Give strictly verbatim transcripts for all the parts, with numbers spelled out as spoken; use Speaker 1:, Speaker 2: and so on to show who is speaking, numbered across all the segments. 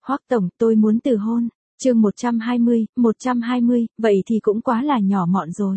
Speaker 1: Hoắc tổng, tôi muốn từ hôn. Chương một trăm hai mươi, một trăm hai mươi, vậy thì cũng quá là nhỏ mọn rồi.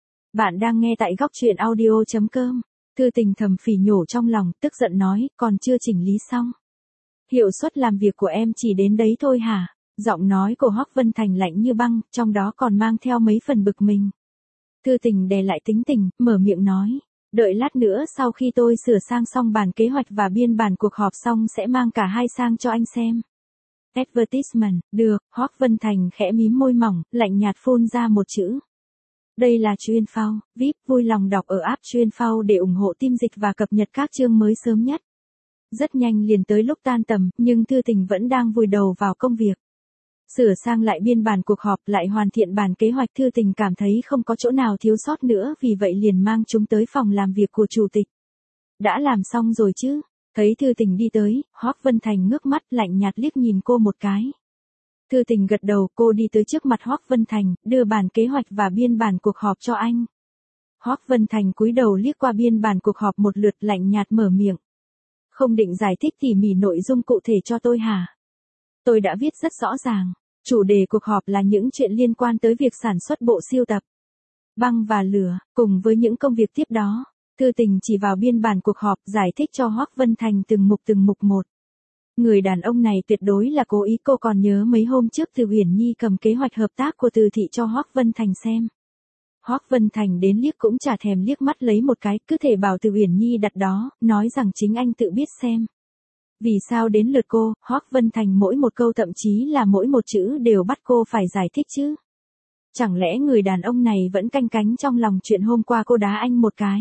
Speaker 1: Bạn đang nghe tại góc truyện audio chấm com. Thư Tình thầm phỉ nhổ trong lòng, tức giận nói, còn chưa chỉnh lý xong. Hiệu suất làm việc của em chỉ đến đấy thôi hả? Giọng nói của Hoắc Vân Thành lạnh như băng, trong đó còn mang theo mấy phần bực mình. Thư Tình đè lại tính tình, mở miệng nói. Đợi lát nữa sau khi tôi sửa sang xong bản kế hoạch và biên bản cuộc họp xong sẽ mang cả hai sang cho anh xem. Advertisement, được, Hoắc Vân Thành khẽ mím môi mỏng, lạnh nhạt phun ra một chữ. Đây là chuyên phao, vê i pê, vui lòng đọc ở app chuyên phao để ủng hộ team dịch và cập nhật các chương mới sớm nhất. Rất nhanh liền tới lúc tan tầm, nhưng Thư Tình vẫn đang vùi đầu vào công việc. Sửa sang lại biên bản cuộc họp, lại hoàn thiện bản kế hoạch. Thư Tình cảm thấy không có chỗ nào thiếu sót nữa, vì vậy liền mang chúng tới phòng làm việc của chủ tịch. Đã làm xong rồi chứ? Thấy Thư Tình đi tới, Hoắc Vân Thành ngước mắt lạnh nhạt liếc nhìn cô một cái. Thư Tình gật đầu, cô đi tới trước mặt Hoắc Vân Thành, đưa bản kế hoạch và biên bản cuộc họp cho anh. Hoắc Vân Thành cúi đầu liếc qua biên bản cuộc họp một lượt, lạnh nhạt mở miệng. Không định giải thích tỉ mỉ nội dung cụ thể cho tôi hả? Tôi đã viết rất rõ ràng. Chủ đề cuộc họp là những chuyện liên quan tới việc sản xuất bộ sưu tập Băng và Lửa, cùng với những công việc tiếp đó. Thư Tình chỉ vào biên bản cuộc họp, giải thích cho Hoắc Vân Thành từng mục từng mục một. Người đàn ông này tuyệt đối là cố ý. Cô còn nhớ mấy hôm trước Từ Uyển Nhi cầm kế hoạch hợp tác của Từ thị cho Hoắc Vân Thành xem. Hoắc Vân Thành đến liếc cũng chả thèm liếc mắt lấy một cái, cứ thể bảo Từ Uyển Nhi đặt đó, nói rằng chính anh tự biết xem. Vì sao đến lượt cô? Hoắc Vân Thành mỗi một câu, thậm chí là mỗi một chữ đều bắt cô phải giải thích chứ. Chẳng lẽ người đàn ông này vẫn canh cánh trong lòng chuyện hôm qua cô đá anh một cái?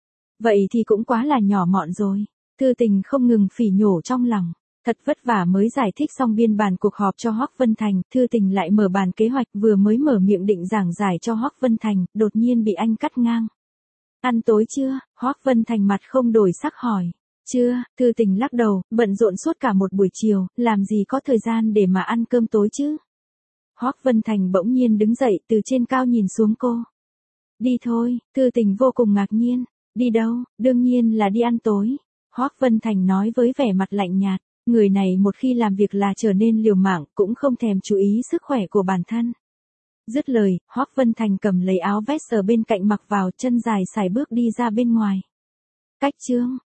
Speaker 1: Vậy thì cũng quá là nhỏ mọn rồi. Thư Tình không ngừng phỉ nhổ trong lòng. Thật vất vả mới giải thích xong biên bản cuộc họp cho Hoắc Vân Thành. Thư Tình lại mở bản kế hoạch, vừa mới mở miệng định giảng giải cho Hoắc Vân Thành, đột nhiên bị anh cắt ngang. Ăn tối chưa? Hoắc Vân Thành mặt không đổi sắc hỏi. Chưa, Thư Tình lắc đầu, bận rộn suốt cả một buổi chiều, làm gì có thời gian để mà ăn cơm tối chứ? Hoắc Vân Thành bỗng nhiên đứng dậy, từ trên cao nhìn xuống cô. Đi thôi. Thư Tình vô cùng ngạc nhiên. Đi đâu? Đương nhiên là đi ăn tối. Hoắc Vân Thành nói với vẻ mặt lạnh nhạt. Người này một khi làm việc là trở nên liều mạng, cũng không thèm chú ý sức khỏe của bản thân. Dứt lời, Hoắc Vân Thành cầm lấy áo vest ở bên cạnh mặc vào, chân dài sải bước đi ra bên ngoài. Cách chương.